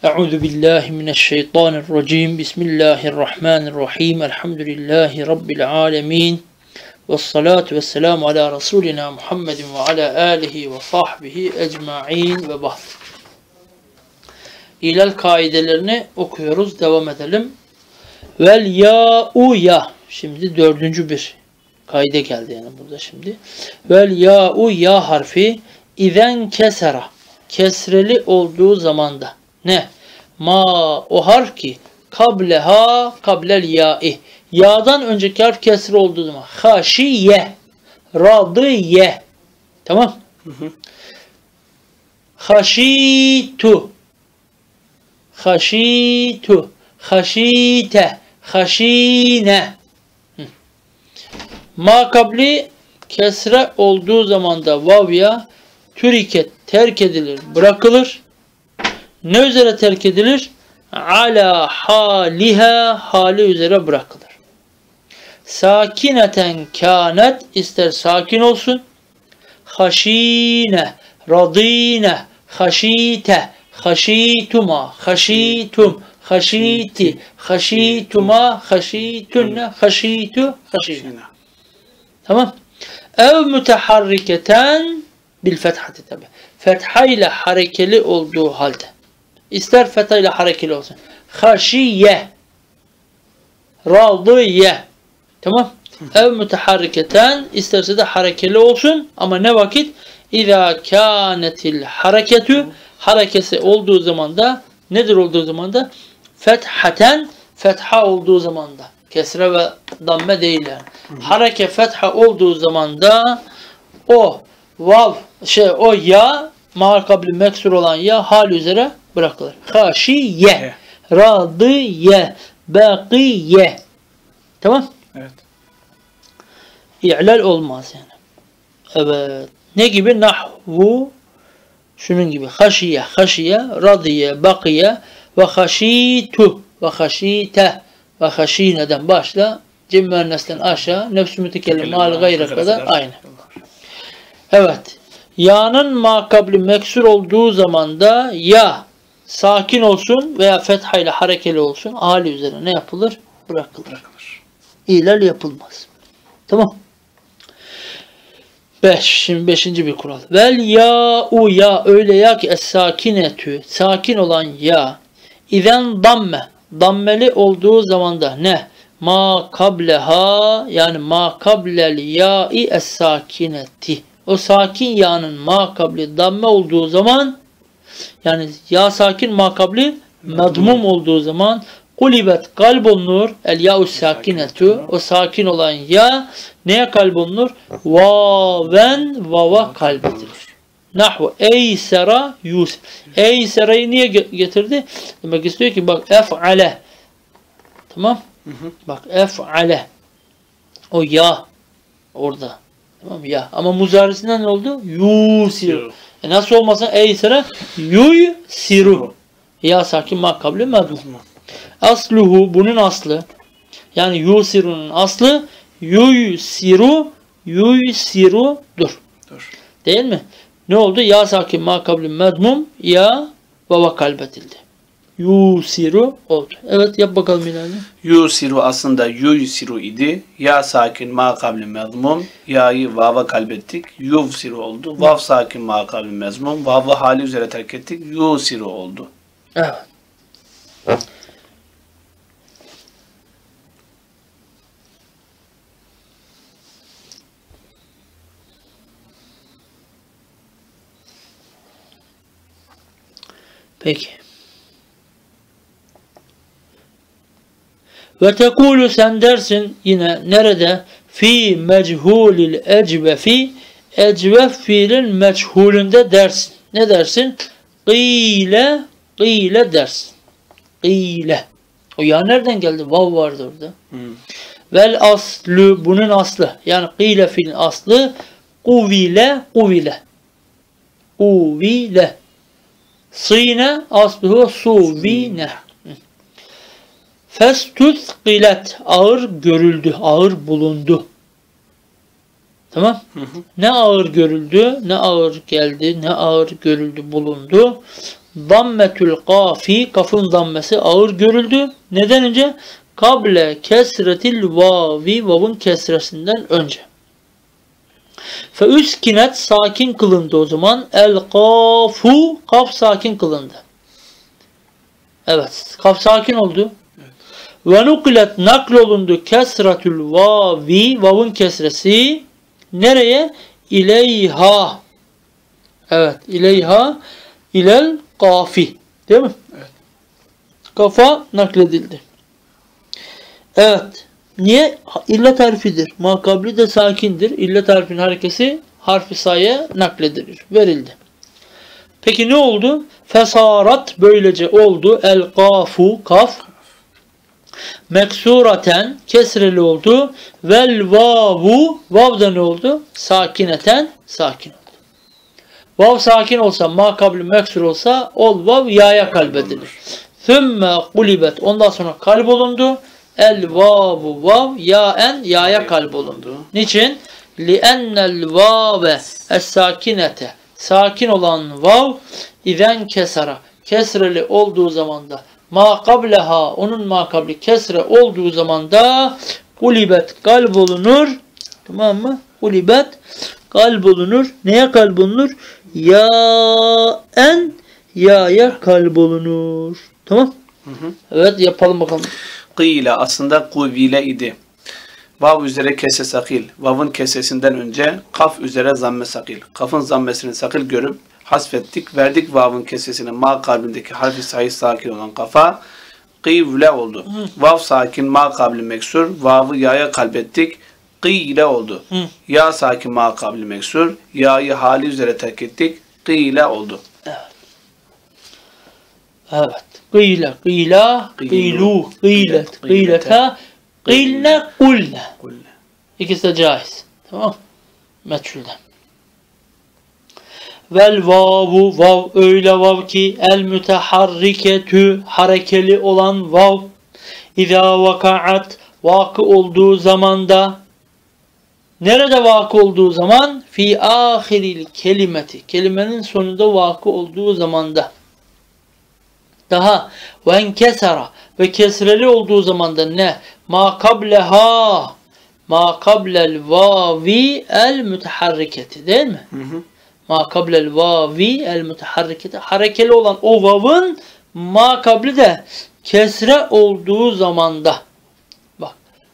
Euzu billahi mineşşeytanirracim. Bismillahirrahmanirrahim. Elhamdülillahi rabbil alamin. Vessalatu vesselamu ala rasulina Muhammedin ve ala alihi ve sahbihi ecmaîn ve ba'd. İlal kaidelerini okuyoruz. Devam edelim. Vel ya'u ya. Şimdi dördüncü bir kaide geldi yani burada şimdi. Vel ya'u ya harfi izen kesera. Kesreli olduğu zamanda. Ne? Ma o harf ki kableha kablel ya'i. Ya'dan önceki harf kesre olduğu zaman. Haşiye. Radiye. Tamam. Haşitu. Haşitu. Haşite. Haşine. Ma kabli kesre olduğu zaman da vavya türiket terk edilir, bırakılır. Ne üzere terk edilir? Ala haliha, hali üzere bırakılır. Sakineten kânet, ister sakin olsun. Haşine, radine, haşite, haşituma, haşitum, haşiti, haşituma, haşitunne, haşitu, haşine. Tamam. Ev müteharriketen bil fethati tabi. Fetha ile harekeli olduğu halde. İster fetha ile harekeli olsun. Haşiye. Radiye. Tamam. Ev müteharriketen, isterse de harekeli olsun ama ne vakit? İzâ kânetil hareketu, harekesi olduğu zaman da nedir olduğu zaman da? Fethaten, fetha olduğu zaman da. Kesre ve damme değil yani. Hareke fetha olduğu zaman da o vav o ya ma kabli meksur olan ya hal üzere bırakılır. Haşiye, radiye, bakiye. Tamam? Evet. İ'lal olmaz yani. Evet. Ne gibi? Nahvu şunun gibi. Haşiye, haşiye, radiye, bakiye ve haşitu ve haşite ve haşineden başla cem müennesten aşağı nefs-i mütekellim mal gayre kadar aynı. Evet. Ya'nın makabli meksur olduğu zaman da ya sakin olsun veya fetha ile harekeli olsun hali üzerine ne yapılır? Bırakılır. İlal yapılmaz. Tamam. 5. Şimdi 5. bir kural. Vel ya'u ya öyle ya ki es-sakinetü sakin olan ya izen damme dammeli olduğu zaman da ne? Ma kableha yani ma kablel ya'i es-sakineti. O sakin ya'nın ma kabli damme olduğu zaman yani ya sakin ma kabli madmum olduğu zaman kulibet kalbunur el ya'u sakinetu o sakin olan ya neye kalbunur? Vaven vava kalbedilir. Nahvu eysera yusuf. Eysera'yı niye getirdi? Demek istiyor ki bak ef'ale. Tamam? Bak ef'ale. O ya orada. Tamam ya. Ama muzarisinden ne oldu? Yusiru. Nasıl olmasa eysera yusiru. Ya sakin makabli medum. Asluhu bunun aslı. Yani yusirunun aslı yusirudur. Değil mi? Ne oldu? Ya sakin makabli medmum ya baba kalbetildi. Yusiru oldu. Evet yap bakalım ileride. Yusiru aslında yusiru idi. Ya sakin ma kabli mezmum. Ya'yı vava kalbettik. Yuvsiru oldu. Vav sakin ma kabli mezmum. Vav'ı hali üzere terk ettik. Yusiru oldu. Evet. Peki. Ve tekulu sen dersin yine nerede? Fi mechulil ecvefi ecvef fiilin meçhulünde dersin. Ne dersin? Gîle gîle dersin. Gîle. O ya nereden geldi? Vav vardı orada. Vel aslu bunun aslı. Yani gîle fiilin aslı kuvile kuvile. Kuvile. Sine asluhu suvine. Festüthqilet ağır görüldü, ağır bulundu. Tamam? Ne ağır görüldü, ne ağır geldi, ne ağır görüldü, bulundu. Dammetül kafi, kafın dammesi ağır görüldü. Neden önce? Kable kesretil vavi, vavun kesresinden önce. Fe üskinet, sakin kılındı o zaman. El kafu, kaf sakin kılındı. Evet, kaf sakin oldu. Ve nukilet, naklolundu kesretül vavi, vavun kesresi. Nereye? İleyha. Evet, ileyha, ilel kafi. Değil mi? Evet. Kafa nakledildi. Evet. Niye? İllet harfidir. Makabli de sakindir. İllet harfin harekesi harfi saye nakledilir. Verildi. Peki ne oldu? Fesarat, böylece oldu. El kafu, kaf. Meksuraten, kesreli oldu. Vel vavu, vav da ne oldu? Sakineten, sakin oldu. Vav sakin olsa, makabli meksur olsa, ol vav yaya kalbedilir. Thümme kulibet, ondan sonra kalp olundu. El vavu vav yaen, yaya kalp olundu. Niçin? Li'ennel vave es-sakinete, sakin olan vav izen kesara, kesreli olduğu zamanda, ma kableha, onun makabli kesre olduğu zamanda kulibet, kalp olunur. Tamam mı? Kulibet, kalp olunur. Neye kalp olunur? Yaen, yaya kalp olunur. Tamam? Evet, yapalım bakalım. Kıyle aslında kuvile idi. Vav üzere kese sakil. Vav'ın kesesinden önce kaf üzere zamme sakil. Kafın zammesini sakil görüp hasfettik. Verdik vav'ın kesesini ma kalbindeki harfi sahih sakin olan kafa. Kıyle oldu. Vav sakin ma kabli meksur. Vav'ı yaya kalbettik. Kıyle oldu. Ya sakin ma kabli meksur. Ya'yı hali üzere terk ettik. Kıyle oldu. Evet. Kıyle, kıyla, kıylu, kıylet, kıyleta, kıylne, kulne. İkisi de caiz. Tamam. Meçhulden. Vel vavu, vav, öyle vav ki el müteharriketü, harekeli olan vav, İzâ vakaat, vakı olduğu zamanda, nerede vakı olduğu zaman? Fi ahiril kelimeti, kelimenin sonunda vakı olduğu zamanda. Daha ve enkesara, ve kesreli olduğu zamanda ne? Ma kableha, ma kablel vavi el müteharriketi, değil mi? Ma kablel vavi el müteharriketi, harekeli olan o vavın ma kabli de kesre olduğu zamanda. Bak.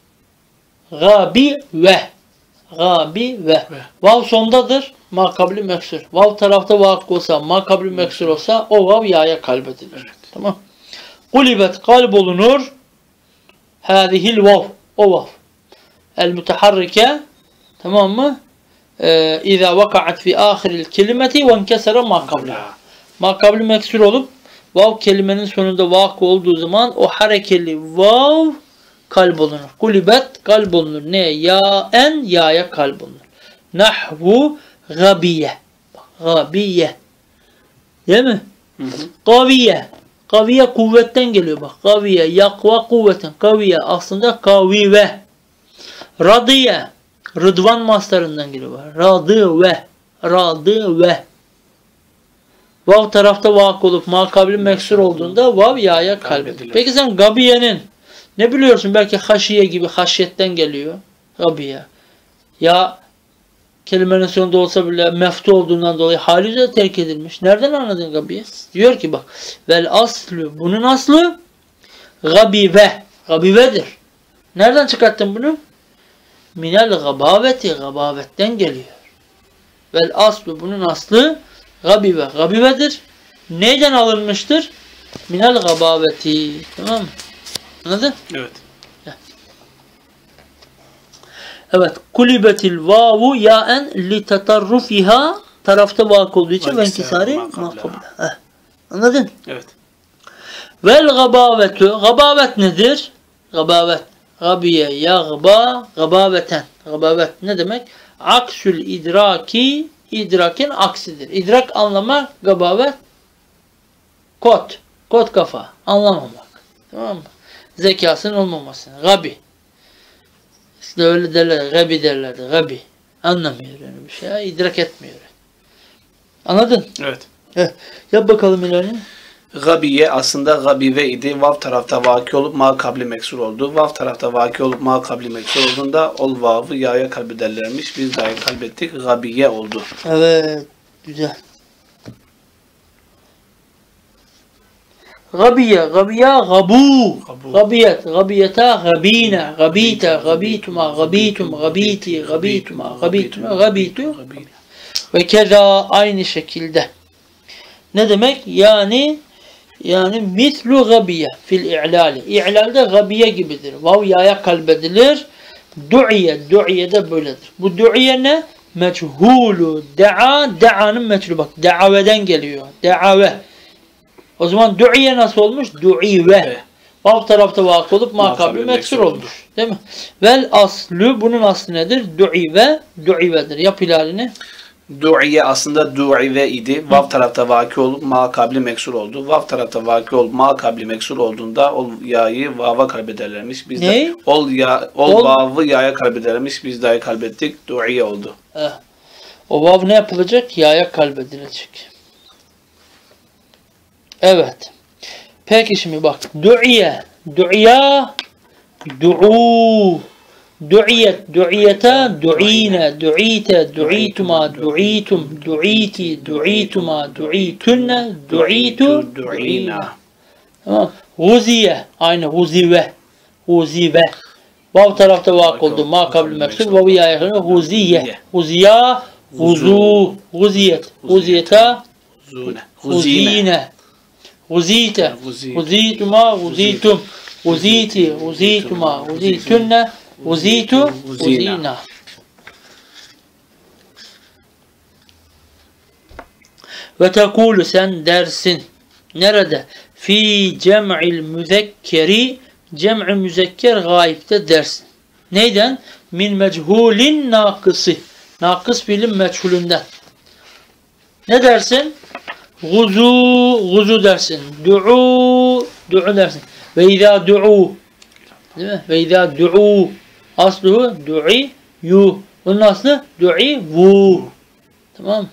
Gabi ve. Gabi ve. Vav sondadır. Ma kabli meksur. Vav tarafta vakı olsa, ma kabli meksur olsa o vav yaya kalbedilir. Evet. Tamam. Kulibet, kalp olunur. Hâzihil vav. O vav. El müteharrike. Tamam mı? İzâ vaka'at fi âhiril kelimeti ve enkesere ma kableha. Ma kabli meksur olup vav kelimenin sonunda vakı olduğu zaman o harekeli vav kalp olunur. Kulibet, kalp olunur. Ne? Yaen, yaya kalp olunur. Nahvu gabiye. Gabiye. Değil mi? Kaviye. Kaviye kuvvetten geliyor bak. Kaviye, yakva kuvvetten. Kaviye aslında kavive. Radiye. Rıdvan maslarından geliyor. Radı ve. Radı ve. Vav tarafta vakı olup makabli meksur olduğunda vav yaya kalbedilir. Peki sen gabiyenin ne biliyorsun? Belki haşiye gibi haşyetten geliyor. Gabiye. Ya kelimenin sonunda olsa bile meftu olduğundan dolayı hali üzere terk edilmiş. Nereden anladın gabiye? Diyor ki bak. Vel aslu. Bunun aslı gabive. Gabivedir. Nereden çıkarttın bunu? Minel gabaveti. Gabavetten geliyor. Vel aslu. Bunun aslı gabive. Gabivedir. Neyden alınmıştır? Minel gabaveti. Tamam mı? Anladın? Evet. Evet. Kulibetil vavu yaen li tatarrufiha, tarafta vakı olduğu için ve inkisari makabla. Anladın? Evet. Vel gabavetu. Gabavet nedir? Gabavet. Gabiye yagba gabaveten. Gabavet ne demek? Aksül idraki, idrakin aksidir. İdrak anlamak, gabavet kot. Kot kafa. Anlamamak. Tamam mı? Zekasının olmaması. Gabi. İşte öyle derler. Gabi derlerdi. Gabi. Anlamıyor yani bir şey. İdrak etmiyor. Anladın? Evet. Yap bakalım İlhan'ı. Gabiye aslında gabive idi. Vav tarafta vaki olup ma kabli meksur oldu. Vav tarafta vaki olup ma kabli meksur olduğunda ol vavı ya'ya kalbederlermiş. Biz dahi kalbettik. Gabiye oldu. Evet. Güzel. Gabiye, gabiya, gabu. Gabiyet, gabiyeta, gabine, gabite, gabituma, gabitum, gabiti, gabituma, gabituma, gabitu. Ve keza aynı şekilde. Ne demek? Yani mislu gabiye fil i'lali. İ'lalde gabiye gibidir. Vav ya'ya kalbedilir. Du'iye de böyledir. Bu du'iye ne? Meçhulu da'anın meçhulu. Bak da'aveden geliyor. Da'ave. O zaman du'iye nasıl olmuş? Du'ive. Vav tarafta vakı olup makabli meksur olmuş. Değil mi? Vel aslu, bunun aslı nedir? Du'ivedir. Yap ilalini. Du'iye aslında du'ive idi. Vav tarafta vaki olup ma kabli meksur oldu. Vav tarafta vaki olup ma kabli meksur olduğunda ol ya'yı vava kalbederlermiş. Biz de ol vavı ya'ya kalbederlermiş. Biz dahi kalbettik. Du'iye oldu. O vav ne yapılacak? Ya'ya kalbedilecek. Evet. Peki şimdi bak. Du'iye, du'iya, du'u. Du'iyet, du'iyeta, du'ine, du'ite, du'ituma, du'itum, du'iti, du'ituma, du'itünne, du'itu, du'ina. Tamam. Guziye, aynı guzive, guzive. Vav tarafta vak oldu. Ma kabli meksur. Vav ya'ya kalbedilir. Guziye, guziya, guzu, guziyet, guziyeta, guzine. Guzite, guzituma, guzitum, guziti, guzituma, guzitünne, guzitu, guzina. Ve tekulu, sen dersin. Nerede? Fi cem'il müzekkeri, cem'i müzekker gayipte dersin. Neyden? Min mechulin nakısı. Nakıs fiilin meçhulünden. Ne dersin? Guzu dersin. Du'u dersin. Ve izâ du'u. Değil mi? Ve izâ du'u. Asluhu du'i-yu. Bunun aslı du'i-vu. Tamam.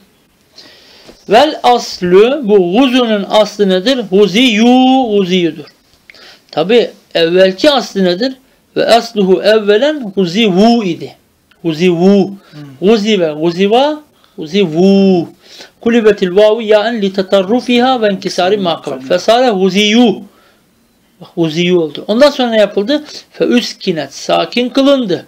Vel aslu, bu guzunun aslı nedir? Guziyudur. Tabi evvelki aslı nedir? Ve asluhu evvelen guzivu idi. Guzivu. Guzive, guziva, guzivu. Kulibetil vavu ya'en li tetarrufiha ve inkisari makabel. Fesare huziyu. Huziyu oldu. Ondan sonra ne yapıldı? Fe üskinet, sakin kılındı.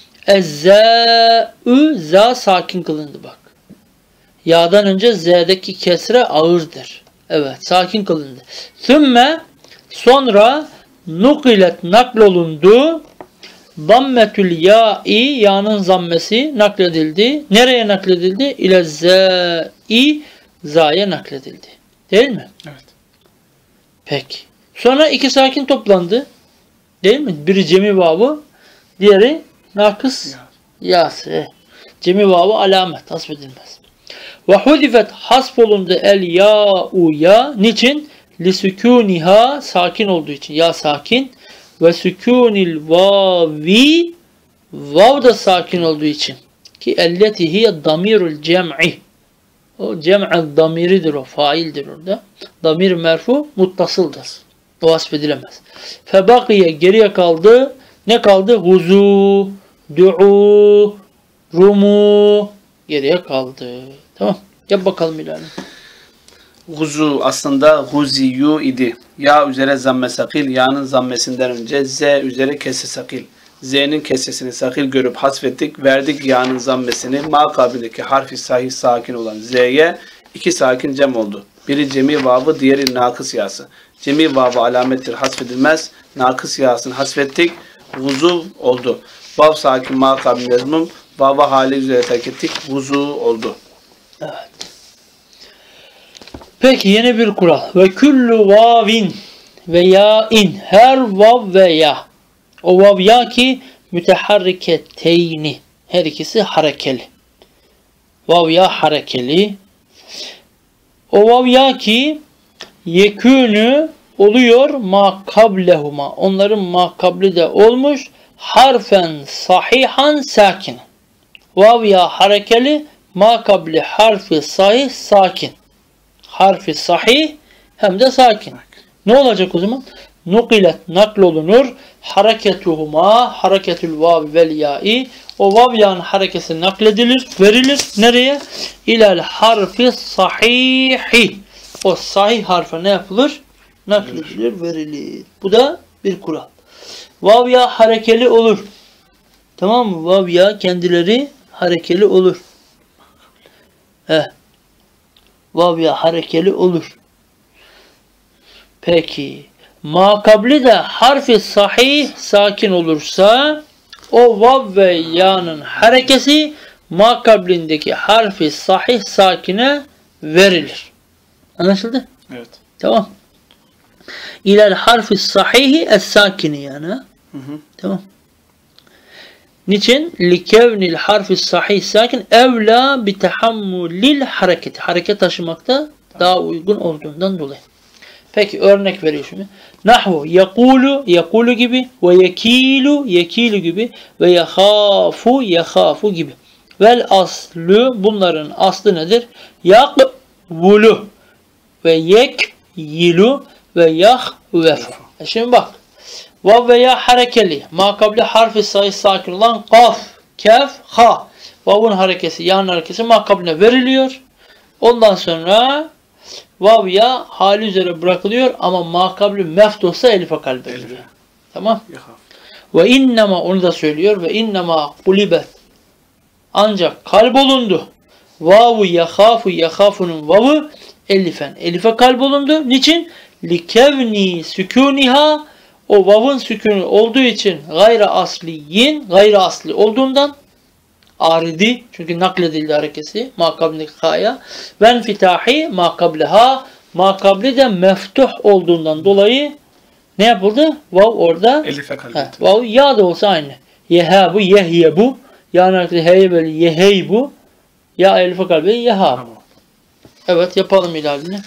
Ezzâ'ü, za sakin kılındı bak. Ya'dan önce z'deki kesre ağırdır. Evet, sakin kılındı. Sümme, sonra nukilet, naklolundu. Dammetül ya'i, ya'nın zammesi nakledildi. Nereye nakledildi? İle zâ'i, za'ya nakledildi. Değil mi? Evet. Peki. Sonra iki sakin toplandı. Değil mi? Biri cemi vavı, diğeri nakıs ya'sı. Cemi vavı alamet, hasbedilmez. Ve hudifet, hasfolundu el ya'u ya. Niçin? Li sükûniha, sakin olduğu için. Ya sakin. Ve sükûnil vavi, vav da sakin olduğu için. Ki elleti hiye damirul cem'i. O cem'el damiridir, o faildir orada. Damir merfu muttasıldır. O hasfedilemez. Febakiye, geriye kaldı. Ne kaldı? Huzu, du'u, rumu geriye kaldı. Tamam. Yap bakalım İlhan'ı. Guzu aslında guziyu idi. Ya üzere zamme sakil, ya'nın zammesinden önce z üzere kesse sakil. Z'nin kessesini sakil görüp hasfettik. Verdik ya'nın zammesini. Ma kabilindeki harfi sahih sakin olan z'ye iki sakin cem oldu. Biri cemi vavı, diğeri nakıs yası. Cemi vavı alamettir, hasfedilmez. Nakıs yasını hasfettik. Guzu oldu. Vav sakin ma kabil mezmum. Vava hali üzere terk ettik. Guzu oldu. Evet. Peki yeni bir kural. Ve kullu vavin ve ya'in, her vav ve ya. O vav ya ki müteharriketeyni. Her ikisi harekeli. Vav ya harekeli. O vav ya ki yekûnü oluyor ma kablehuma. Onların ma kabli de olmuş. Harfen sahihan sakin. Vav ya harekeli, ma kabli harfi sahih sakin. harfi sahih hem de sakin. Ne olacak o zaman? Nukilet naklolunur hareketuhuma hareketül vav vel ya'i. O vav ya'nın harekesi nakledilir, verilir. Nereye? İlel harfi sahihi. O sahih harfe ne yapılır? Nakledilir, verilir. Bu da bir kural. Vav ya harekeli olur. Tamam mı? Vav ya kendileri harekeli olur. Vav ya harekeli olur. Peki. Makabli de harfi sahih sakin olursa o vav ve ya'nın harekesi makablindeki harfi sahih sakine verilir. Anlaşıldı? Evet. Tamam. İlel harfi sahihi es-sakini yani. Tamam. Niçin? Likevnil harfi sahih sakin evla bi tahammulil hareketi. Hareket taşımakta daha uygun olduğundan dolayı. Peki örnek veriyor şimdi. Nahvu yakulu, yakulu gibi ve yekilu, yekilu gibi ve yahafu, yahafu gibi. Vel aslu, bunların aslı nedir? Yakvulu ve yekyilu ve yahvefu. Şimdi bak. Vav ve ya harekeli. Makabli harfi sahih sakin olan kaf, kef, ha. Vav'un harekesi, ya'nın harekesi makabline veriliyor. Ondan sonra vav ya hali üzere bırakılıyor ama makabli meft olsa elife kalbediliyor. Tamam. Ve innema, onu da söylüyor. Ve innema kulibet. Ancak kalbolundu. Vavu yahafu, yahafunun vavu elifen. Elife kalbolundu. Niçin? Likevni sükuniha, o vavun sükunu olduğu için gayra asliyin, gayra asli olduğundan aridi, çünkü nakledildi harekesi makablindeki ha'ya, ve enfitahi makableha, makabli de meftuh olduğundan dolayı ne yapıldı? Vav orada elife kalbeti. Vav ya da olsa aynı. Yehabu, yehyebu, yani heybeli, yeheybu, ya elife kalbi, yehabu. Evet, yapalım ilalini.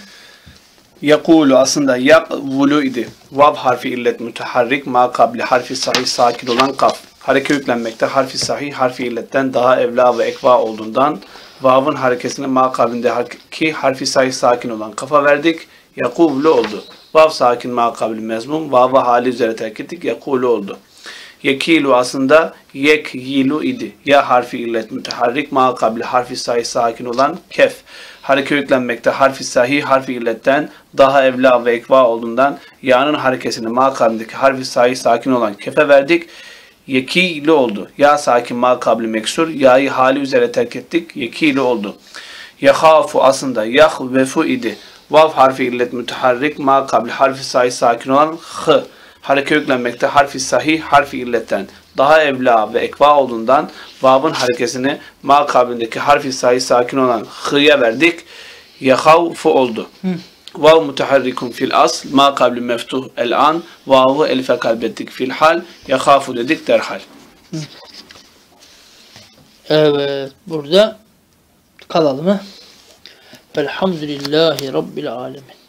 Yakulu aslında yakvulu idi. Vav harfi illet müteharrik ma kabli harfi sahih sakin olan kaf. Hareke yüklenmekte harfi sahih harfi illetten daha evla ve ekva olduğundan vav'ın harekesine ma kablindeki harfi sahih sakin olan kafa verdik. Yakuvlu oldu. Vav sakin ma kabli mezmum. Vav'ı hali üzere terk ettik. Yakulu oldu. Yekilu aslında yekyilu idi. Ya harfi illet müteharrik ma kabli harfi sahih sakin olan kef. Hareke yüklenmekte harfi sahih harfi illetten daha evla ve ekva olduğundan ya'nın harekesini ma kablindeki harfi sahih sakin olan kefe verdik. Yekilu oldu. Ya sakin ma kabli meksur. Ya'yı hali üzere terk ettik. Yekilu oldu. Yahafu aslında yahvefu idi. Vav harfi illet müteharrik ma kabli harfi sahih sakin olan h. Hareke yüklenmekte harfi sahih harfi illetten daha evla ve ekva olduğundan vav'ın harekesini ma kablindeki harfi sahih sakin olan h'ya verdik. Yahavfu oldu. Vav muteharrikun fil asl ma kabli meftuh el an. Vav'ı elife kalbettik fil hal. Yahafu dedik derhal. Evet, burada kalalım. Elhamdülillahi Rabbil alemin.